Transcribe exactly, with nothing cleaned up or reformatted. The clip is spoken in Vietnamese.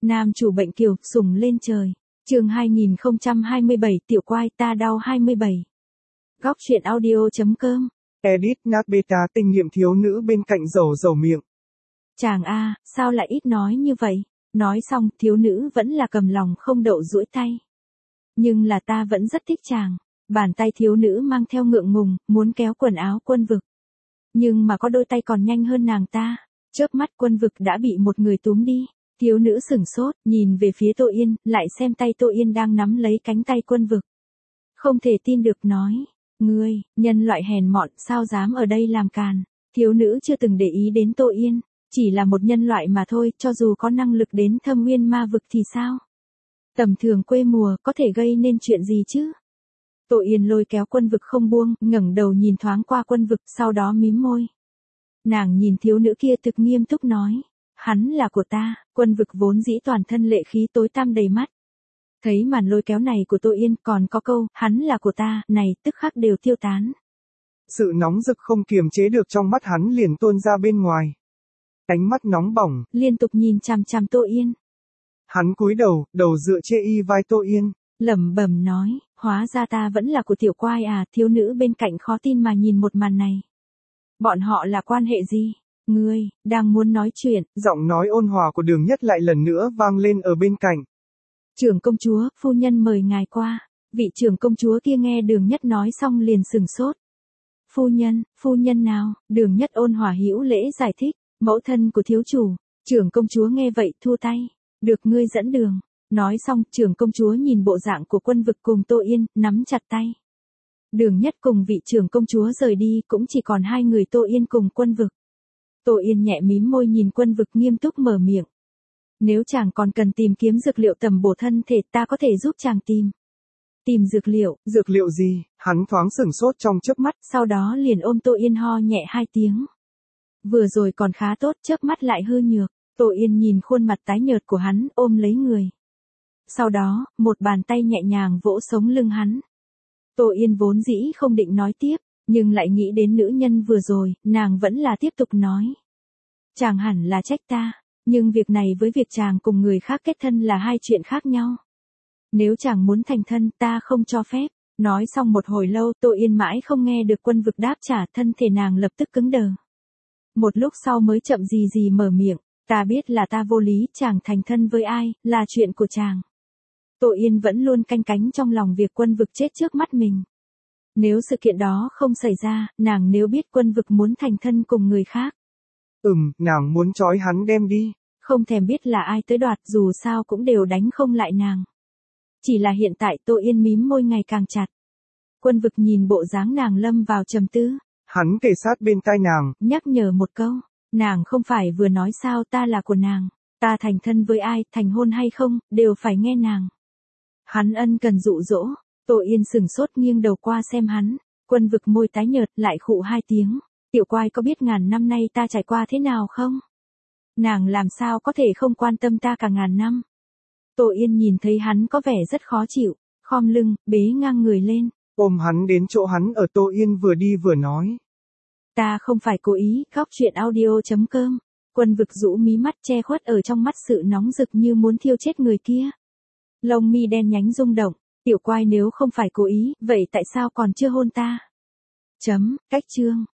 Nam chủ bệnh kiều, sủng lên trời. Chương hai nghìn không trăm hai mươi bảy, tiểu quai ta đau hai mươi bảy. Góc truyện audio chấm com. Edit nát beta kinh nghiệm thiếu nữ bên cạnh dầu dầu miệng. Chàng a, sao lại ít nói như vậy? Nói xong, thiếu nữ vẫn là cầm lòng không đậu duỗi tay. Nhưng là ta vẫn rất thích chàng. Bàn tay thiếu nữ mang theo ngượng ngùng, muốn kéo quần áo Quân Vực. Nhưng mà có đôi tay còn nhanh hơn nàng ta. Chớp mắt Quân Vực đã bị một người túm đi. Thiếu nữ sửng sốt, nhìn về phía Tô Yên, lại xem tay Tô Yên đang nắm lấy cánh tay Quân Vực. Không thể tin được nói. Ngươi, nhân loại hèn mọn, sao dám ở đây làm càn. Thiếu nữ chưa từng để ý đến Tô Yên. Chỉ là một nhân loại mà thôi, cho dù có năng lực đến thâm nguyên ma vực thì sao? Tầm thường quê mùa có thể gây nên chuyện gì chứ? Tô Yên lôi kéo Quân Vực không buông, ngẩng đầu nhìn thoáng qua Quân Vực, sau đó mím môi. Nàng nhìn thiếu nữ kia thực nghiêm túc nói. Hắn là của ta. Quân Vực vốn dĩ toàn thân lệ khí tối tăm đầy mắt. Thấy màn lôi kéo này của Tô Yên còn có câu, hắn là của ta, này tức khắc đều tiêu tán. Sự nóng rực không kiềm chế được trong mắt hắn liền tuôn ra bên ngoài. Ánh mắt nóng bỏng, liên tục nhìn chằm chằm Tô Yên. Hắn cúi đầu, đầu dựa trên y vai Tô Yên. Lẩm bẩm nói, hóa ra ta vẫn là của tiểu quai à, thiếu nữ bên cạnh khó tin mà nhìn một màn này. Bọn họ là quan hệ gì? Ngươi, đang muốn nói chuyện. Giọng nói ôn hòa của Đường Nhất lại lần nữa vang lên ở bên cạnh. Trưởng công chúa, phu nhân mời ngài qua. Vị trưởng công chúa kia nghe Đường Nhất nói xong liền sừng sốt. Phu nhân, phu nhân nào? Đường Nhất ôn hòa hữu lễ giải thích. Mẫu thân của thiếu chủ. Trưởng công chúa nghe vậy thua tay. Được ngươi dẫn đường. Nói xong, trưởng công chúa nhìn bộ dạng của Quân Vực cùng Tô Yên, nắm chặt tay. Đường Nhất cùng vị trưởng công chúa rời đi, cũng chỉ còn hai người Tô Yên cùng Quân Vực. Tô Yên nhẹ mím môi nhìn Quân Vực nghiêm túc mở miệng. Nếu chàng còn cần tìm kiếm dược liệu tầm bổ thân thể, ta có thể giúp chàng tìm. Tìm dược liệu. Dược liệu gì? Hắn thoáng sửng sốt trong chớp mắt. Sau đó liền ôm Tô Yên ho nhẹ hai tiếng. Vừa rồi còn khá tốt, chớp mắt lại hư nhược. Tô Yên nhìn khuôn mặt tái nhợt của hắn, ôm lấy người. Sau đó, một bàn tay nhẹ nhàng vỗ sống lưng hắn. Tô Yên vốn dĩ không định nói tiếp, nhưng lại nghĩ đến nữ nhân vừa rồi, nàng vẫn là tiếp tục nói. Chàng hẳn là trách ta, nhưng việc này với việc chàng cùng người khác kết thân là hai chuyện khác nhau. Nếu chàng muốn thành thân, ta không cho phép. Nói xong một hồi lâu, Tô Yên mãi không nghe được Quân Vực đáp trả, thân thể nàng lập tức cứng đờ. Một lúc sau mới chậm gì gì mở miệng, ta biết là ta vô lý, chàng thành thân với ai, là chuyện của chàng. Tô Yên vẫn luôn canh cánh trong lòng việc Quân Vực chết trước mắt mình. Nếu sự kiện đó không xảy ra, nàng nếu biết Quân Vực muốn thành thân cùng người khác. Ừm, nàng muốn trói hắn đem đi. Không thèm biết là ai tới đoạt, dù sao cũng đều đánh không lại nàng. Chỉ là hiện tại Tô Yên mím môi ngày càng chặt. Quân Vực nhìn bộ dáng nàng lâm vào trầm tư. Hắn kề sát bên tai nàng, nhắc nhở một câu. Nàng không phải vừa nói sao ta là của nàng. Ta thành thân với ai, thành hôn hay không, đều phải nghe nàng. Hắn ân cần dụ dỗ. Tô Yên sừng sốt nghiêng đầu qua xem hắn. Quân Vực môi tái nhợt lại khụ hai tiếng. Tiểu quai có biết ngàn năm nay ta trải qua thế nào không? Nàng làm sao có thể không quan tâm ta cả ngàn năm? Tô Yên nhìn thấy hắn có vẻ rất khó chịu. Khom lưng, bế ngang người lên. Ôm hắn đến chỗ hắn ở. Tô Yên vừa đi vừa nói. Ta không phải cố ý. Góc truyện audio chấm com. Quân Vực rũ mí mắt che khuất ở trong mắt sự nóng rực như muốn thiêu chết người kia. Lông mi đen nhánh rung động. Tiểu quai nếu không phải cố ý, vậy tại sao còn chưa hôn ta? Chấm, cách chương.